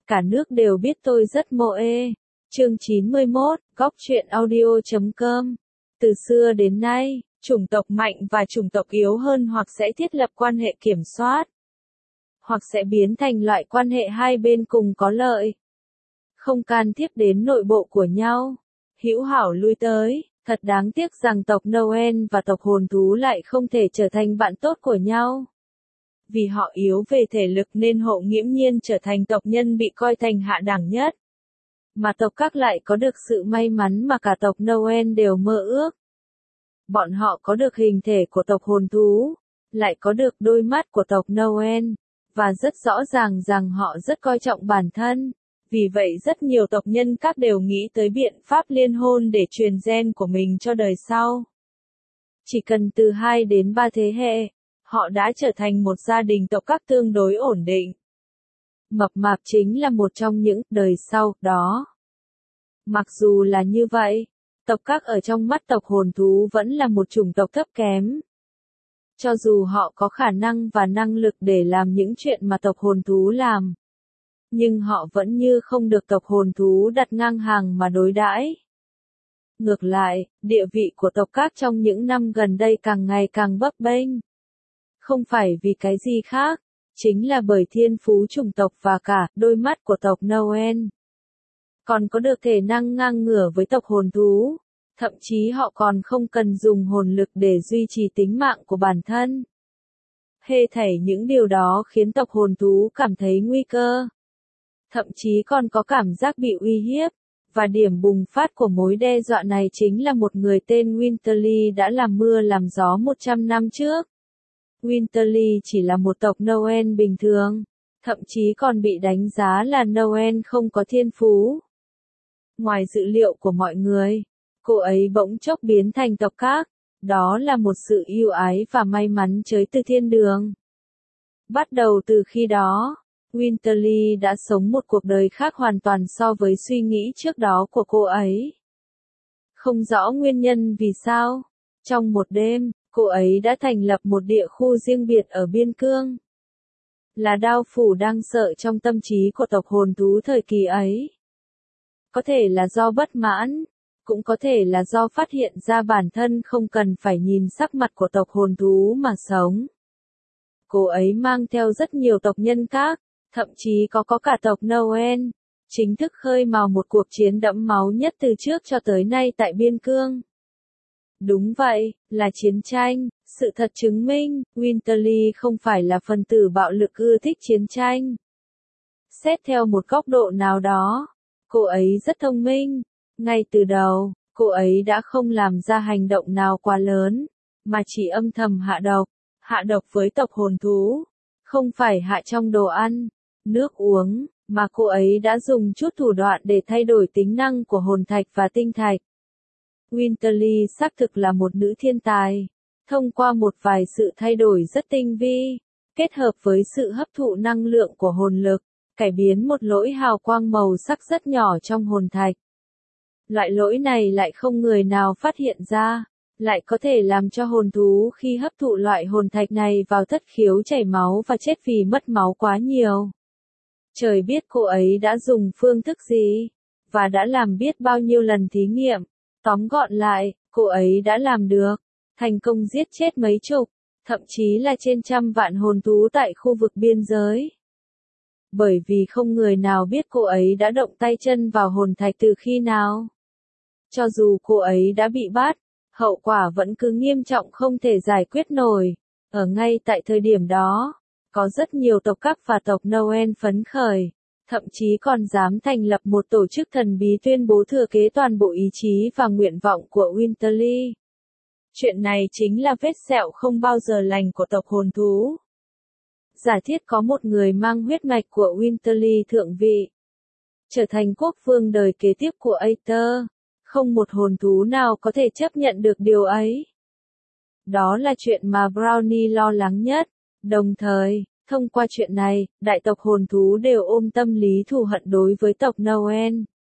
Cả nước đều biết tôi rất moe. Chương 91, Góc truyện audio.com. Từ xưa đến nay, chủng tộc mạnh và chủng tộc yếu hơn hoặc sẽ thiết lập quan hệ kiểm soát, hoặc sẽ biến thành loại quan hệ hai bên cùng có lợi, không can thiệp đến nội bộ của nhau, hữu hảo lui tới. Thật đáng tiếc rằng tộc Noel và tộc hồn thú lại không thể trở thành bạn tốt của nhau. Vì họ yếu về thể lực nên họ nghiễm nhiên trở thành tộc nhân bị coi thành hạ đẳng nhất. Mà tộc các lại có được sự may mắn mà cả tộc Noel đều mơ ước. Bọn họ có được hình thể của tộc hồn thú, lại có được đôi mắt của tộc Noel, và rất rõ ràng rằng họ rất coi trọng bản thân. Vì vậy rất nhiều tộc nhân các đều nghĩ tới biện pháp liên hôn để truyền gen của mình cho đời sau. Chỉ cần từ 2 đến 3 thế hệ, họ đã trở thành một gia đình tộc các tương đối ổn định. Mập mạp chính là một trong những đời sau đó. Mặc dù là như vậy, tộc các ở trong mắt tộc hồn thú vẫn là một chủng tộc thấp kém. Cho dù họ có khả năng và năng lực để làm những chuyện mà tộc hồn thú làm, nhưng họ vẫn như không được tộc hồn thú đặt ngang hàng mà đối đãi. Ngược lại, địa vị của tộc các trong những năm gần đây càng ngày càng bấp bênh. Không phải vì cái gì khác, chính là bởi thiên phú chủng tộc và cả đôi mắt của tộc Noel. Còn có được thể năng ngang ngửa với tộc hồn thú, thậm chí họ còn không cần dùng hồn lực để duy trì tính mạng của bản thân. Hết thảy những điều đó khiến tộc hồn thú cảm thấy nguy cơ. Thậm chí còn có cảm giác bị uy hiếp, và điểm bùng phát của mối đe dọa này chính là một người tên Winterly đã làm mưa làm gió 100 năm trước. Winterly chỉ là một tộc Noel bình thường, thậm chí còn bị đánh giá là Noel không có thiên phú. Ngoài dự liệu của mọi người, cô ấy bỗng chốc biến thành tộc các, đó là một sự ưu ái và may mắn tới từ thiên đường. Bắt đầu từ khi đó, Winterly đã sống một cuộc đời khác hoàn toàn so với suy nghĩ trước đó của cô ấy. Không rõ nguyên nhân vì sao, trong một đêm, cô ấy đã thành lập một địa khu riêng biệt ở biên cương. Là đao phủ đang sợ trong tâm trí của tộc hồn thú thời kỳ ấy. Có thể là do bất mãn, cũng có thể là do phát hiện ra bản thân không cần phải nhìn sắc mặt của tộc hồn thú mà sống. Cô ấy mang theo rất nhiều tộc nhân khác, thậm chí có cả tộc Noel, chính thức khơi mào một cuộc chiến đẫm máu nhất từ trước cho tới nay tại biên cương. Đúng vậy, là chiến tranh. Sự thật chứng minh, Winterly không phải là phần tử bạo lực ưa thích chiến tranh. Xét theo một góc độ nào đó, cô ấy rất thông minh. Ngay từ đầu, cô ấy đã không làm ra hành động nào quá lớn, mà chỉ âm thầm hạ độc với tộc hồn thú. Không phải hạ trong đồ ăn, nước uống, mà cô ấy đã dùng chút thủ đoạn để thay đổi tính năng của hồn thạch và tinh thạch. Winterly xác thực là một nữ thiên tài. Thông qua một vài sự thay đổi rất tinh vi, kết hợp với sự hấp thụ năng lượng của hồn lực, cải biến một lỗi hào quang màu sắc rất nhỏ trong hồn thạch. Loại lỗi này lại không người nào phát hiện ra, lại có thể làm cho hồn thú khi hấp thụ loại hồn thạch này vào thất khiếu chảy máu và chết vì mất máu quá nhiều. Trời biết cô ấy đã dùng phương thức gì, và đã làm biết bao nhiêu lần thí nghiệm. Tóm gọn lại, cô ấy đã làm được, thành công giết chết mấy chục, thậm chí là trên trăm vạn hồn thú tại khu vực biên giới. Bởi vì không người nào biết cô ấy đã động tay chân vào hồn thạch từ khi nào. Cho dù cô ấy đã bị bắt, hậu quả vẫn cứ nghiêm trọng không thể giải quyết nổi. Ở ngay tại thời điểm đó, có rất nhiều tộc các và tộc Noel phấn khởi, thậm chí còn dám thành lập một tổ chức thần bí tuyên bố thừa kế toàn bộ ý chí và nguyện vọng của Winterly. Chuyện này chính là vết sẹo không bao giờ lành của tộc hồn thú. Giả thiết có một người mang huyết mạch của Winterly thượng vị, trở thành quốc vương đời kế tiếp của Aether, không một hồn thú nào có thể chấp nhận được điều ấy. Đó là chuyện mà Brownie lo lắng nhất. Đồng thời, thông qua chuyện này, đại tộc hồn thú đều ôm tâm lý thù hận đối với tộc Noel.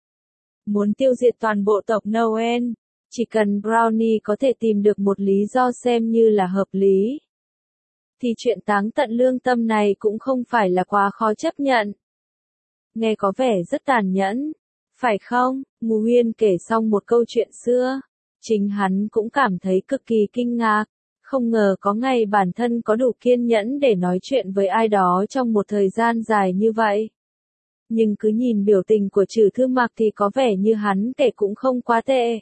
Muốn tiêu diệt toàn bộ tộc Noel, chỉ cần Brownie có thể tìm được một lý do xem như là hợp lý, thì chuyện táng tận lương tâm này cũng không phải là quá khó chấp nhận. Nghe có vẻ rất tàn nhẫn. Phải không? Ngô Huyên kể xong một câu chuyện xưa. Chính hắn cũng cảm thấy cực kỳ kinh ngạc. Không ngờ có ngày bản thân có đủ kiên nhẫn để nói chuyện với ai đó trong một thời gian dài như vậy. Nhưng cứ nhìn biểu tình của Trử Thư Mặc thì có vẻ như hắn kể cũng không quá tệ.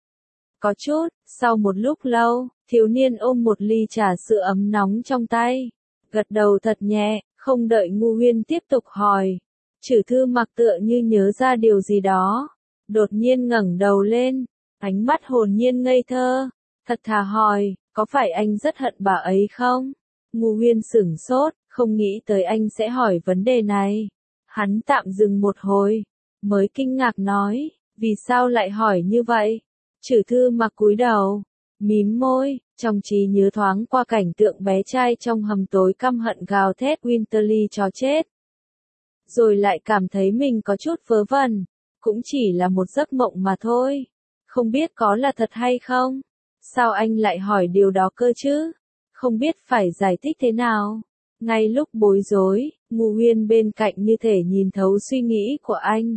Có chút, sau một lúc lâu, thiếu niên ôm một ly trà sữa ấm nóng trong tay. Gật đầu thật nhẹ, không đợi Ngô Huyên tiếp tục hỏi. Trử Thư Mặc tựa như nhớ ra điều gì đó. Đột nhiên ngẩng đầu lên, ánh mắt hồn nhiên ngây thơ. Thật thà hỏi, có phải anh rất hận bà ấy không? Ngô Huyên sửng sốt, không nghĩ tới anh sẽ hỏi vấn đề này. Hắn tạm dừng một hồi, mới kinh ngạc nói, vì sao lại hỏi như vậy? Trử Thư Mặc cúi đầu, mím môi, trong trí nhớ thoáng qua cảnh tượng bé trai trong hầm tối căm hận gào thét Winterly chó chết. Rồi lại cảm thấy mình có chút vớ vẩn, cũng chỉ là một giấc mộng mà thôi. Không biết có là thật hay không? Sao anh lại hỏi điều đó cơ chứ? Không biết phải giải thích thế nào. Ngay lúc bối rối, Ngô Huyên bên cạnh như thể nhìn thấu suy nghĩ của anh.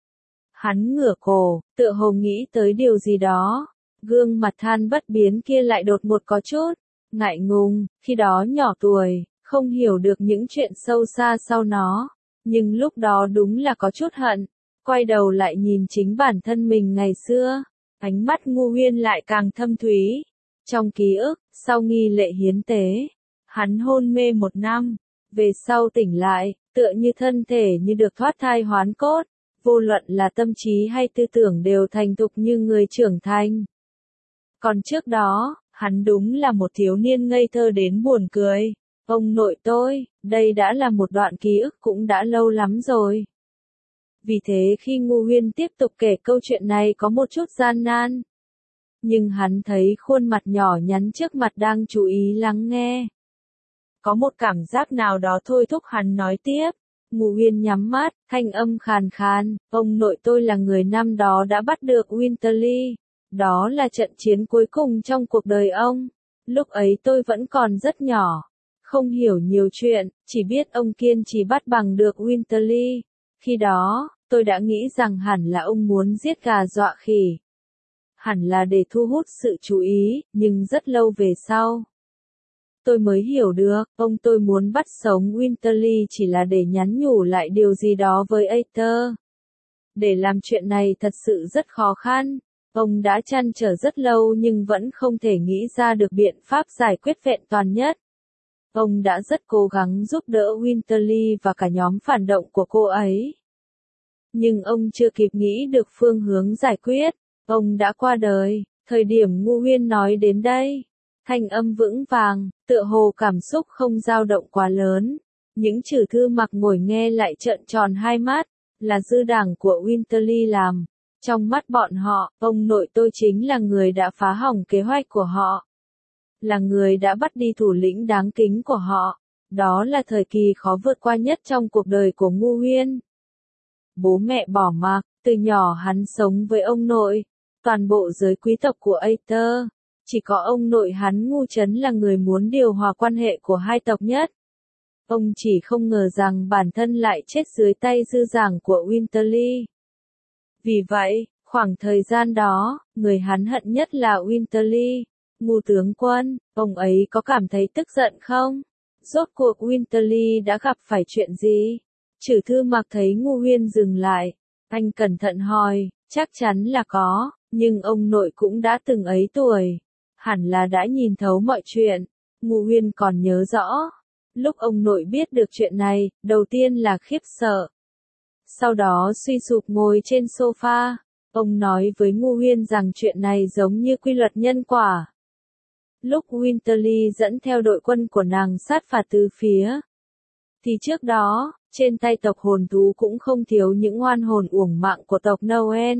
Hắn ngửa cổ, tựa hồ nghĩ tới điều gì đó. Gương mặt than bất biến kia lại đột ngột có chút ngại ngùng, khi đó nhỏ tuổi, không hiểu được những chuyện sâu xa sau nó. Nhưng lúc đó đúng là có chút hận. Quay đầu lại nhìn chính bản thân mình ngày xưa. Ánh mắt Ngô Huyên lại càng thâm thúy. Trong ký ức, sau nghi lễ hiến tế, hắn hôn mê 1 năm. Về sau tỉnh lại, tựa như thân thể như được thoát thai hoán cốt. Vô luận là tâm trí hay tư tưởng đều thành thục như người trưởng thành. Còn trước đó, hắn đúng là một thiếu niên ngây thơ đến buồn cười. Ông nội tôi, đây đã là một đoạn ký ức cũng đã lâu lắm rồi. Vì thế khi Ngô Huyên tiếp tục kể câu chuyện này có một chút gian nan. Nhưng hắn thấy khuôn mặt nhỏ nhắn trước mặt đang chú ý lắng nghe. Có một cảm giác nào đó thôi thúc hắn nói tiếp. Ngô Huyên nhắm mắt, thanh âm khàn khàn, ông nội tôi là người năm đó đã bắt được Winterly. Đó là trận chiến cuối cùng trong cuộc đời ông. Lúc ấy tôi vẫn còn rất nhỏ. Không hiểu nhiều chuyện, chỉ biết ông kiên trì bắt bằng được Winterly. Khi đó, tôi đã nghĩ rằng hẳn là ông muốn giết gà dọa khỉ. Hẳn là để thu hút sự chú ý, nhưng rất lâu về sau. Tôi mới hiểu được, ông tôi muốn bắt sống Winterly chỉ là để nhắn nhủ lại điều gì đó với Aether. Để làm chuyện này thật sự rất khó khăn. Ông đã trăn trở rất lâu nhưng vẫn không thể nghĩ ra được biện pháp giải quyết vẹn toàn nhất. Ông đã rất cố gắng giúp đỡ Winterly và cả nhóm phản động của cô ấy. Nhưng ông chưa kịp nghĩ được phương hướng giải quyết. Ông đã qua đời. Thời điểm Ngô Huyên nói đến đây, thanh âm vững vàng, tựa hồ cảm xúc không dao động quá lớn. Những Trử Thư Mặc ngồi nghe lại trợn tròn hai mắt, là dư đảng của Winterly làm. Trong mắt bọn họ, ông nội tôi chính là người đã phá hỏng kế hoạch của họ. Là người đã bắt đi thủ lĩnh đáng kính của họ. Đó là thời kỳ khó vượt qua nhất trong cuộc đời của Ngô Huyên. Bố mẹ bỏ mặc, từ nhỏ hắn sống với ông nội. Toàn bộ giới quý tộc của Aether. Chỉ có ông nội hắn Ngô Chấn là người muốn điều hòa quan hệ của hai tộc nhất. Ông chỉ không ngờ rằng bản thân lại chết dưới tay dư dàng của Winterly. Vì vậy, khoảng thời gian đó, người hắn hận nhất là Winterly. Ngô tướng quân, ông ấy có cảm thấy tức giận không? Rốt cuộc Winterly đã gặp phải chuyện gì? Trử Thư Mặc thấy Ngô Huyên dừng lại. Anh cẩn thận hỏi, chắc chắn là có, nhưng ông nội cũng đã từng ấy tuổi. Hẳn là đã nhìn thấu mọi chuyện. Ngô Huyên còn nhớ rõ. Lúc ông nội biết được chuyện này, đầu tiên là khiếp sợ. Sau đó suy sụp ngồi trên sofa. Ông nói với Ngô Huyên rằng chuyện này giống như quy luật nhân quả. Lúc Winterly dẫn theo đội quân của nàng sát phạt tứ phía. Thì trước đó, trên tay tộc hồn thú cũng không thiếu những oan hồn uổng mạng của tộc Noel.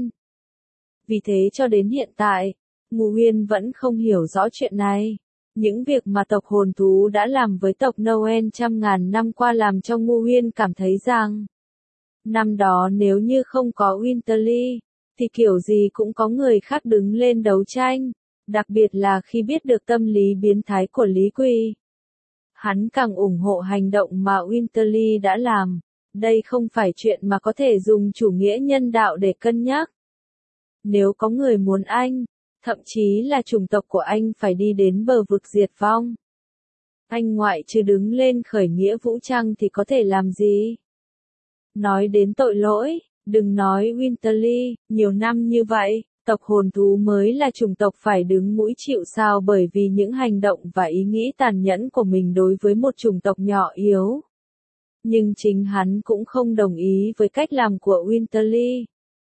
Vì thế cho đến hiện tại, Ngô Huyên vẫn không hiểu rõ chuyện này. Những việc mà tộc hồn thú đã làm với tộc Noel trăm ngàn năm qua làm cho Ngô Huyên cảm thấy rằng, năm đó nếu như không có Winterly, thì kiểu gì cũng có người khác đứng lên đấu tranh, đặc biệt là khi biết được tâm lý biến thái của Lý Quỳ. Hắn càng ủng hộ hành động mà Winterly đã làm. Đây không phải chuyện mà có thể dùng chủ nghĩa nhân đạo để cân nhắc. Nếu có người muốn anh, thậm chí là chủng tộc của anh phải đi đến bờ vực diệt vong, anh ngoại trừ đứng lên khởi nghĩa vũ trang thì có thể làm gì? Nói đến tội lỗi, đừng nói Winterly, nhiều năm như vậy, tộc hồn thú mới là chủng tộc phải đứng mũi chịu sào bởi vì những hành động và ý nghĩ tàn nhẫn của mình đối với một chủng tộc nhỏ yếu. Nhưng chính hắn cũng không đồng ý với cách làm của Winterly.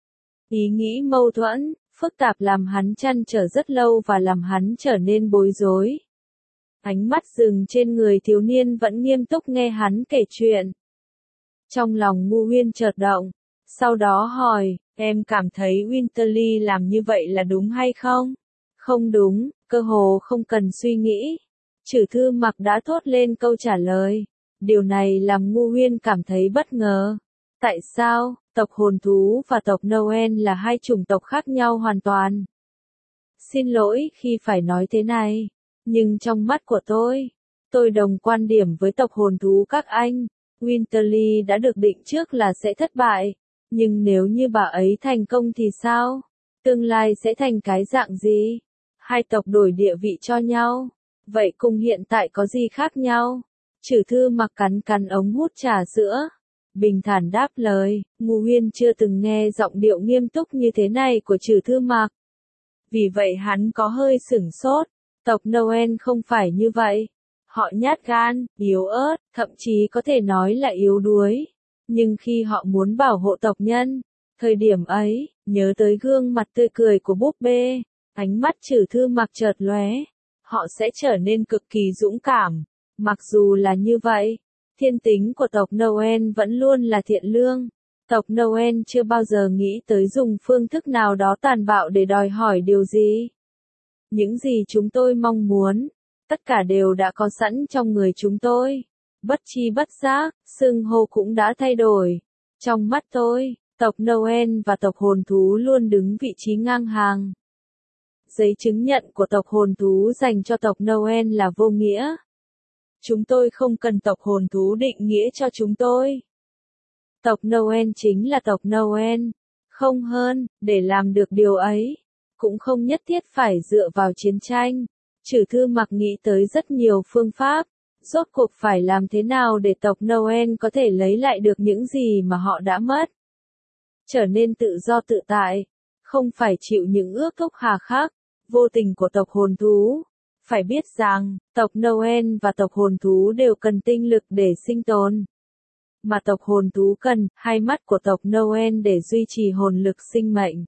Ý nghĩ mâu thuẫn, phức tạp làm hắn trăn trở rất lâu và làm hắn trở nên bối rối. Ánh mắt dừng trên người thiếu niên vẫn nghiêm túc nghe hắn kể chuyện. Trong lòng Ngu Huyên chợt động, sau đó hỏi, em cảm thấy Winterly làm như vậy là đúng hay không? Không đúng, cơ hồ không cần suy nghĩ. Chử Thư Mặc đã thốt lên câu trả lời. Điều này làm Ngu Huyên cảm thấy bất ngờ. Tại sao, tộc hồn thú và tộc Noel là hai chủng tộc khác nhau hoàn toàn? Xin lỗi khi phải nói thế này, nhưng trong mắt của tôi đồng quan điểm với tộc hồn thú các anh. Winterly đã được định trước là sẽ thất bại, nhưng nếu như bà ấy thành công thì sao? Tương lai sẽ thành cái dạng gì? Hai tộc đổi địa vị cho nhau, vậy cùng hiện tại có gì khác nhau? Chử Thư Mặc cắn cắn ống hút trà sữa, bình thản đáp lời. Ngu Huyên chưa từng nghe giọng điệu nghiêm túc như thế này của Chử Thư Mặc. Vì vậy hắn có hơi sửng sốt. Tộc Noel không phải như vậy. Họ nhát gan, yếu ớt, thậm chí có thể nói là yếu đuối. Nhưng khi họ muốn bảo hộ tộc nhân, thời điểm ấy, nhớ tới gương mặt tươi cười của búp bê, ánh mắt Chử Thư Mặc chợt lóe, họ sẽ trở nên cực kỳ dũng cảm. Mặc dù là như vậy, thiên tính của tộc Noel vẫn luôn là thiện lương. Tộc Noel chưa bao giờ nghĩ tới dùng phương thức nào đó tàn bạo để đòi hỏi điều gì. Những gì chúng tôi mong muốn, tất cả đều đã có sẵn trong người chúng tôi. Bất chi bất giác, xưng hô cũng đã thay đổi. Trong mắt tôi, tộc Noel và tộc hồn thú luôn đứng vị trí ngang hàng. Giấy chứng nhận của tộc hồn thú dành cho tộc Noel là vô nghĩa. Chúng tôi không cần tộc hồn thú định nghĩa cho chúng tôi. Tộc Noel chính là tộc Noel, không hơn. Để làm được điều ấy, cũng không nhất thiết phải dựa vào chiến tranh. Chử Thư Mặc nghĩ tới rất nhiều phương pháp. Rốt cuộc phải làm thế nào để tộc Noel có thể lấy lại được những gì mà họ đã mất? Trở nên tự do tự tại, không phải chịu những ước thúc hà khắc, vô tình của tộc hồn thú. Phải biết rằng, tộc Noel và tộc hồn thú đều cần tinh lực để sinh tồn. Mà tộc hồn thú cần hai mắt của tộc Noel để duy trì hồn lực sinh mệnh.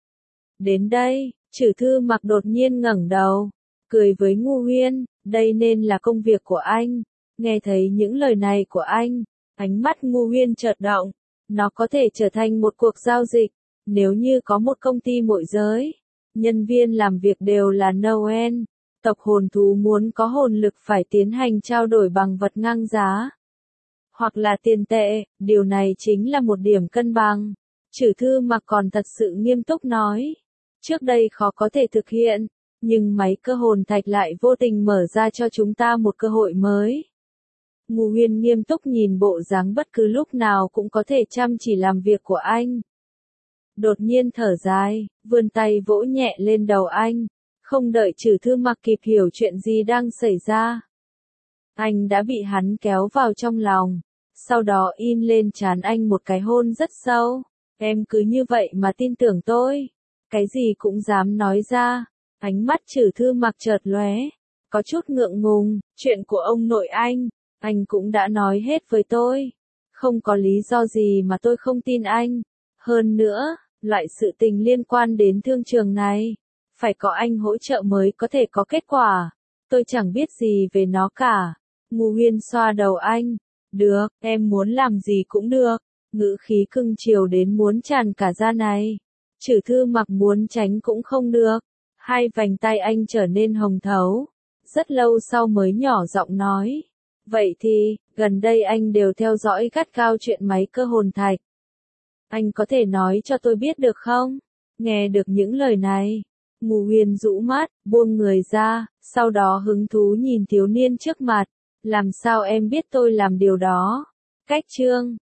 Đến đây, Chử Thư Mặc đột nhiên ngẩng đầu, cười với Ngu Huyên, đây nên là công việc của anh. Nghe thấy những lời này của anh, ánh mắt Ngu Huyên chợt động, nó có thể trở thành một cuộc giao dịch. Nếu như có một công ty môi giới, nhân viên làm việc đều là Noel, tộc hồn thú muốn có hồn lực phải tiến hành trao đổi bằng vật ngang giá. Hoặc là tiền tệ, điều này chính là một điểm cân bằng. Chử Thư Mặc còn thật sự nghiêm túc nói. Trước đây khó có thể thực hiện, nhưng máy cơ hồn thạch lại vô tình mở ra cho chúng ta một cơ hội mới. Ngu Huyên nghiêm túc nhìn bộ dáng bất cứ lúc nào cũng có thể chăm chỉ làm việc của anh. Đột nhiên thở dài, vươn tay vỗ nhẹ lên đầu anh. Không đợi Chử Thư Mặc kịp hiểu chuyện gì đang xảy ra, anh đã bị hắn kéo vào trong lòng, sau đó in lên trán anh một cái hôn rất sâu. Em cứ như vậy mà tin tưởng tôi, cái gì cũng dám nói ra. Ánh mắt Chử Thư Mặc chợt lóe, có chút ngượng ngùng. Chuyện của ông nội anh cũng đã nói hết với tôi. Không có lý do gì mà tôi không tin anh. Hơn nữa, loại sự tình liên quan đến thương trường này, phải có anh hỗ trợ mới có thể có kết quả. Tôi chẳng biết gì về nó cả. Ngu Huyên xoa đầu anh. Được, em muốn làm gì cũng được. Ngữ khí cưng chiều đến muốn tràn cả da này. Chử Thư Mặc muốn tránh cũng không được. Hai vành tay anh trở nên hồng thấu. Rất lâu sau mới nhỏ giọng nói. Vậy thì, gần đây anh đều theo dõi gắt gao chuyện máy cơ hồn thạch. Anh có thể nói cho tôi biết được không? Nghe được những lời này, Ngu Huyên rũ mắt, buông người ra, sau đó hứng thú nhìn thiếu niên trước mặt. Làm sao em biết tôi làm điều đó? Cách chương